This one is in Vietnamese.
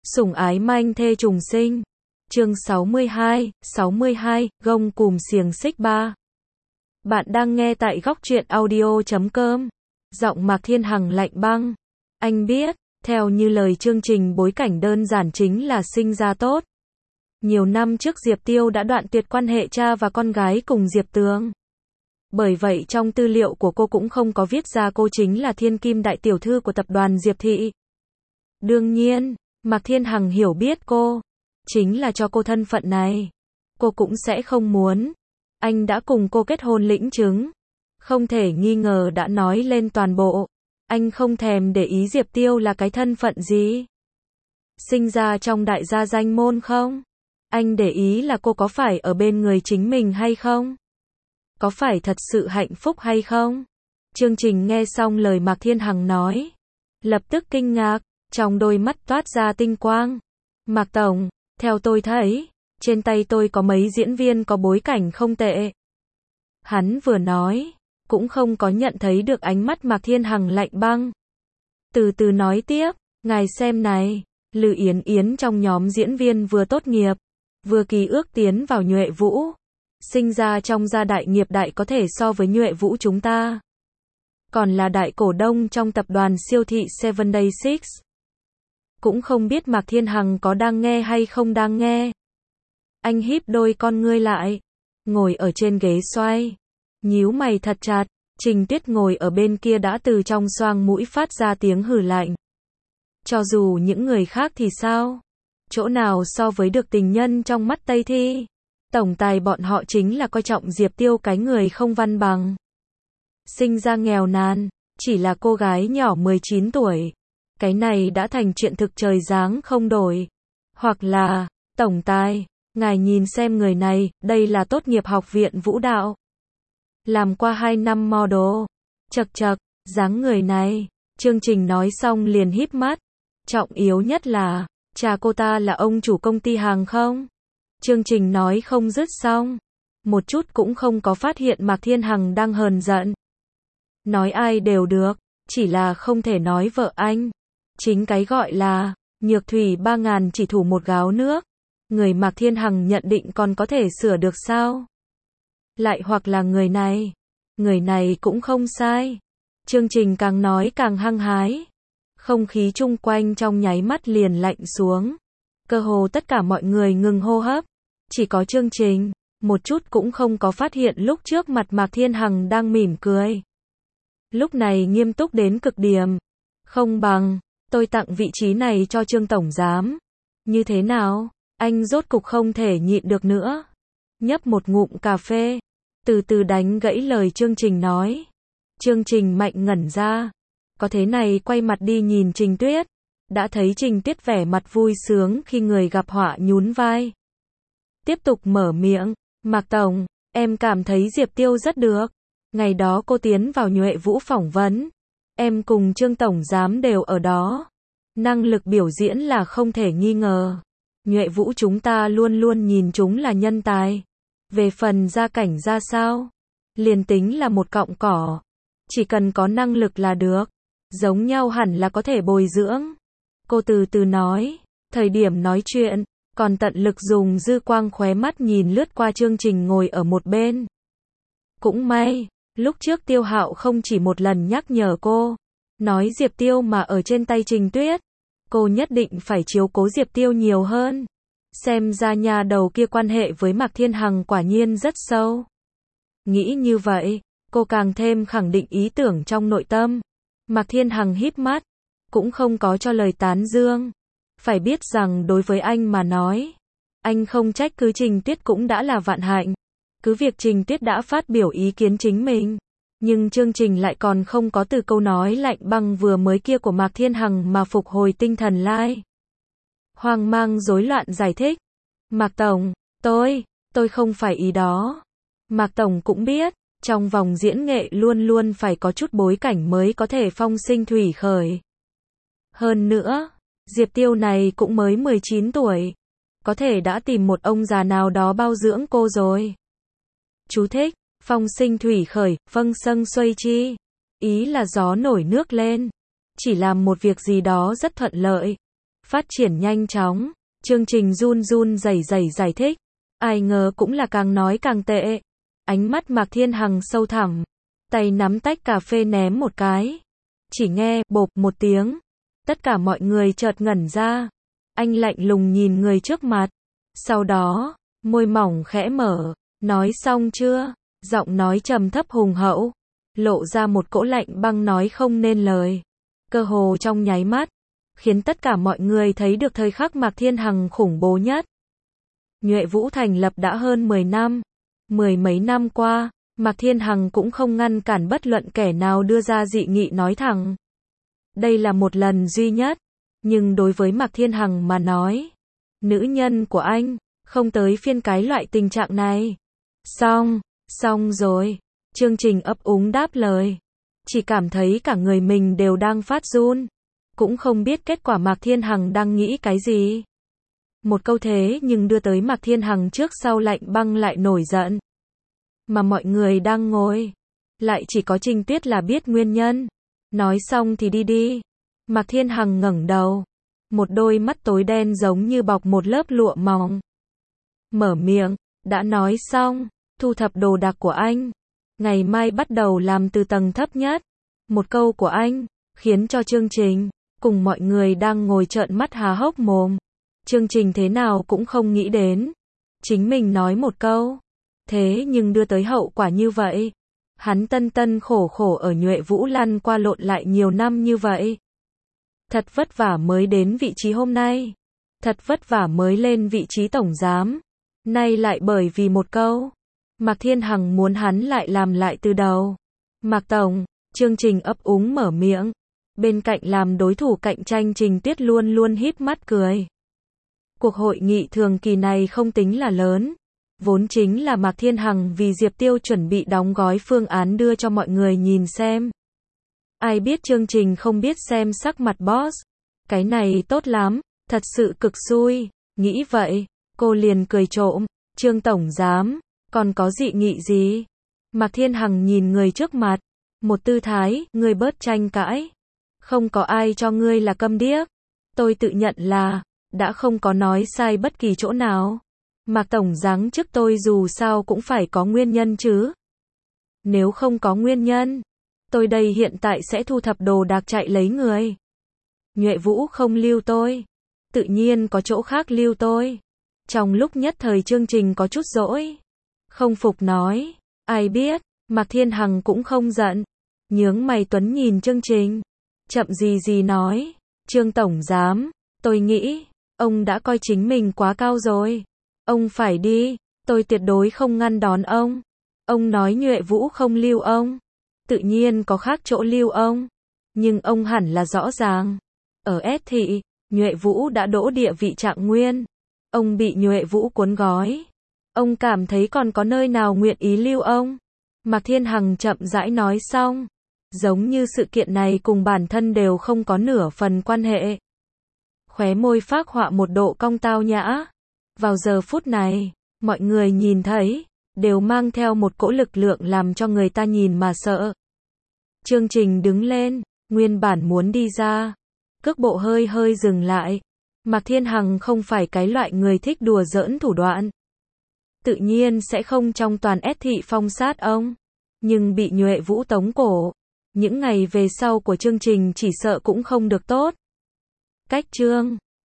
Sủng ái manh thê trùng sinh. Chương 62, gông cùm xiềng xích 3. Bạn đang nghe tại góc truyện audio.com. Giọng Mạc Thiên Hằng lạnh băng. Anh biết, theo như lời chương trình bối cảnh đơn giản chính là sinh ra tốt. Nhiều năm trước Diệp Tiêu đã đoạn tuyệt quan hệ cha và con gái cùng Diệp Tường. Bởi vậy trong tư liệu của cô cũng không có viết ra cô chính là thiên kim đại tiểu thư của tập đoàn Diệp Thị. Đương nhiên, Mạc Thiên Hằng hiểu biết cô, chính là cho cô thân phận này. Cô cũng sẽ không muốn. Anh đã cùng cô kết hôn lĩnh chứng. Không thể nghi ngờ đã nói lên toàn bộ. Anh không thèm để ý Diệp Tiêu là cái thân phận gì. Sinh ra trong đại gia danh môn không? Anh để ý là cô có phải ở bên người chính mình hay không? Có phải thật sự hạnh phúc hay không? Chương trình nghe xong lời Mạc Thiên Hằng nói, lập tức kinh ngạc, trong đôi mắt toát ra tinh quang. Mạc Tổng, theo tôi thấy, trên tay tôi có mấy diễn viên có bối cảnh không tệ. Hắn vừa nói, cũng không có nhận thấy được ánh mắt Mạc Thiên Hằng lạnh băng. Từ từ nói tiếp, ngài xem này, Lư Yến Yến trong nhóm diễn viên vừa tốt nghiệp, vừa ký ước tiến vào Nhuệ Vũ. Sinh ra trong gia đại nghiệp đại có thể so với Nhuệ Vũ chúng ta. Còn là đại cổ đông trong tập đoàn siêu thị Seven Day Six. Cũng không biết Mạc Thiên Hằng có đang nghe hay không đang nghe. Anh híp đôi con ngươi lại, ngồi ở trên ghế xoay, nhíu mày thật chặt. Trình Tuyết ngồi ở bên kia đã từ trong xoang mũi phát ra tiếng hừ lạnh. Cho dù những người khác thì sao? Chỗ nào so với được tình nhân trong mắt Tây Thi? Tổng tài bọn họ chính là coi trọng Diệp Tiêu cái người không văn bằng. Sinh ra nghèo nàn, chỉ là cô gái nhỏ 19 tuổi. Cái này đã thành chuyện thực trời giáng không đổi. Hoặc là, tổng tài, ngài nhìn xem người này, đây là tốt nghiệp học viện vũ đạo. Làm qua 2 năm model. Chật chật, dáng người này. Chương trình nói xong liền híp mắt. Trọng yếu nhất là, cha cô ta là ông chủ công ty hàng không? Chương trình nói không dứt xong. Một chút cũng không có phát hiện Mạc Thiên Hằng đang hờn giận. Nói ai đều được, chỉ là không thể nói vợ anh. Chính cái gọi là, nhược thủy 3000 chỉ thủ một gáo nước. Người Mạc Thiên Hằng nhận định còn có thể sửa được sao? Lại hoặc là người này cũng không sai. Chương trình càng nói càng hăng hái. Không khí chung quanh trong nháy mắt liền lạnh xuống. Cơ hồ tất cả mọi người ngừng hô hấp. Chỉ có chương trình, một chút cũng không có phát hiện lúc trước mặt Mạc Thiên Hằng đang mỉm cười. Lúc này nghiêm túc đến cực điểm. Không bằng, tôi tặng vị trí này cho Trương Tổng Giám. Như thế nào? Anh rốt cục không thể nhịn được nữa. Nhấp một ngụm cà phê. Từ từ đánh gãy lời chương trình nói. Chương trình mạnh ngẩn ra. Có thế này quay mặt đi nhìn Trình Tuyết. Đã thấy Trình Tuyết vẻ mặt vui sướng khi người gặp họa nhún vai. Tiếp tục mở miệng. Mạc Tổng, em cảm thấy Diệp Tiêu rất được. Ngày đó cô tiến vào Nhuệ Vũ phỏng vấn. Em cùng Trương Tổng Giám đều ở đó. Năng lực biểu diễn là không thể nghi ngờ. Nhuệ Vũ chúng ta luôn luôn nhìn chúng là nhân tài. Về phần gia cảnh ra sao? Liền tính là một cọng cỏ. Chỉ cần có năng lực là được. Giống nhau hẳn là có thể bồi dưỡng. Cô từ từ nói. Thời điểm nói chuyện, còn tận lực dùng dư quang khóe mắt nhìn lướt qua chương trình ngồi ở một bên. Cũng may, lúc trước Tiêu Hạo không chỉ một lần nhắc nhở cô. Nói Diệp Tiêu mà ở trên tay Trình Tuyết. Cô nhất định phải chiếu cố Diệp Tiêu nhiều hơn. Xem ra nhà đầu kia quan hệ với Mạc Thiên Hằng quả nhiên rất sâu. Nghĩ như vậy, cô càng thêm khẳng định ý tưởng trong nội tâm. Mạc Thiên Hằng híp mắt, cũng không có cho lời tán dương. Phải biết rằng đối với anh mà nói, anh không trách cứ Trình Tuyết cũng đã là vạn hạnh. Cứ việc Trình Tuyết đã phát biểu ý kiến chính mình. Nhưng chương trình lại còn không có từ câu nói lạnh băng vừa mới kia của Mạc Thiên Hằng mà phục hồi tinh thần lại. Hoang mang rối loạn giải thích. Mạc Tổng, tôi không phải ý đó. Mạc Tổng cũng biết, trong vòng diễn nghệ luôn luôn phải có chút bối cảnh mới có thể phong sinh thủy khởi. Hơn nữa, Diệp Tiêu này cũng mới 19 tuổi. Có thể đã tìm một ông già nào đó bao dưỡng cô rồi. Chú thích. Phong sinh thủy khởi, vâng sâng xuôi chi. Ý là gió nổi nước lên. Chỉ làm một việc gì đó rất thuận lợi. phát triển nhanh chóng. Chương trình run run rẩy rẩy giải thích. Ai ngờ cũng là càng nói càng tệ. Ánh mắt Mạc Thiên Hằng sâu thẳm. Tay nắm tách cà phê ném một cái. Chỉ nghe, bộp một tiếng. Tất cả mọi người chợt ngẩn ra. Anh lạnh lùng nhìn người trước mặt. Sau đó, môi mỏng khẽ mở. Nói xong chưa? Giọng nói trầm thấp hùng hậu. Lộ ra một cỗ lạnh băng nói không nên lời. Cơ hồ trong nháy mắt. Khiến tất cả mọi người thấy được thời khắc Mạc Thiên Hằng khủng bố nhất. Nhuệ Vũ thành lập đã hơn 10 năm. Mười mấy năm qua, Mạc Thiên Hằng cũng không ngăn cản bất luận kẻ nào đưa ra dị nghị nói thẳng. Đây là một lần duy nhất. Nhưng đối với Mạc Thiên Hằng mà nói, nữ nhân của anh, không tới phiên cái loại tình trạng này. Xong rồi. Chương trình ấp úng đáp lời. Chỉ cảm thấy cả người mình đều đang phát run. Cũng không biết kết quả Mạc Thiên Hằng đang nghĩ cái gì. Một câu thế nhưng đưa tới Mạc Thiên Hằng trước sau lạnh băng lại nổi giận. Mà mọi người đang ngồi. Lại chỉ có Trình Tuyết là biết nguyên nhân. Nói xong thì đi đi. Mạc Thiên Hằng ngẩng đầu. Một đôi mắt tối đen giống như bọc một lớp lụa mỏng. Mở miệng. Đã nói xong. Thu thập đồ đạc của anh. Ngày mai bắt đầu làm từ tầng thấp nhất. Một câu của anh. Khiến cho chương trình. Cùng mọi người đang ngồi trợn mắt há hốc mồm. Chương trình thế nào cũng không nghĩ đến. Chính mình nói một câu. Thế nhưng đưa tới hậu quả như vậy. Hắn tân khổ khổ ở Nhuệ Vũ lăn qua lộn lại nhiều năm như vậy. Thật vất vả mới đến vị trí hôm nay. Thật vất vả mới lên vị trí tổng giám. Nay lại bởi vì một câu. Mạc Thiên Hằng muốn hắn lại làm lại từ đầu. Mạc Tổng, chương trình ấp úng mở miệng. Bên cạnh làm đối thủ cạnh tranh Trình Tuyết luôn luôn híp mắt cười. Cuộc hội nghị thường kỳ này không tính là lớn. Vốn chính là Mạc Thiên Hằng vì Diệp Tiêu chuẩn bị đóng gói phương án đưa cho mọi người nhìn xem. Ai biết chương trình không biết xem sắc mặt boss. Cái này tốt lắm, thật sự cực xui. Nghĩ vậy, cô liền cười trộm. Trương Tổng Giám, còn có dị nghị gì? Mạc Thiên Hằng nhìn người trước mặt. Một tư thái, ngươi bớt tranh cãi. Không có ai cho ngươi là câm điếc. Tôi tự nhận là đã không có nói sai bất kỳ chỗ nào. Mạc Tổng giáng chức tôi dù sao cũng phải có nguyên nhân chứ. Nếu không có nguyên nhân, tôi đây hiện tại sẽ thu thập đồ đạc chạy lấy người. Nhuệ Vũ không lưu tôi. Tự nhiên có chỗ khác lưu tôi. Trong lúc nhất thời chương trình có chút dỗi. Không phục nói. Ai biết, Mạc Thiên Hằng cũng không giận. Nhướng mày tuấn nhìn chương trình. Chậm gì nói. Trương Tổng Giám, tôi nghĩ, ông đã coi chính mình quá cao rồi. Ông phải đi, tôi tuyệt đối không ngăn đón ông. Ông nói Nhuệ Vũ không lưu ông. Tự nhiên có khác chỗ lưu ông. Nhưng ông hẳn là rõ ràng. Ở S thị, Nhuệ Vũ đã đỗ địa vị trạng nguyên. Ông bị Nhuệ Vũ cuốn gói. Ông cảm thấy còn có nơi nào nguyện ý lưu ông. Mạc Thiên Hằng chậm rãi nói xong. Giống như sự kiện này cùng bản thân đều không có nửa phần quan hệ. Khóe môi phác họa một độ cong tao nhã. Vào giờ phút này, mọi người nhìn thấy, đều mang theo một cỗ lực lượng làm cho người ta nhìn mà sợ. Chương trình đứng lên, nguyên bản muốn đi ra. Cước bộ hơi dừng lại. Mạc Thiên Hằng không phải cái loại người thích đùa giỡn thủ đoạn. Tự nhiên sẽ không trong toàn S thị phong sát ông. Nhưng bị Nhuệ Vũ tống cổ. Những ngày về sau của chương trình chỉ sợ cũng không được tốt. Cách chương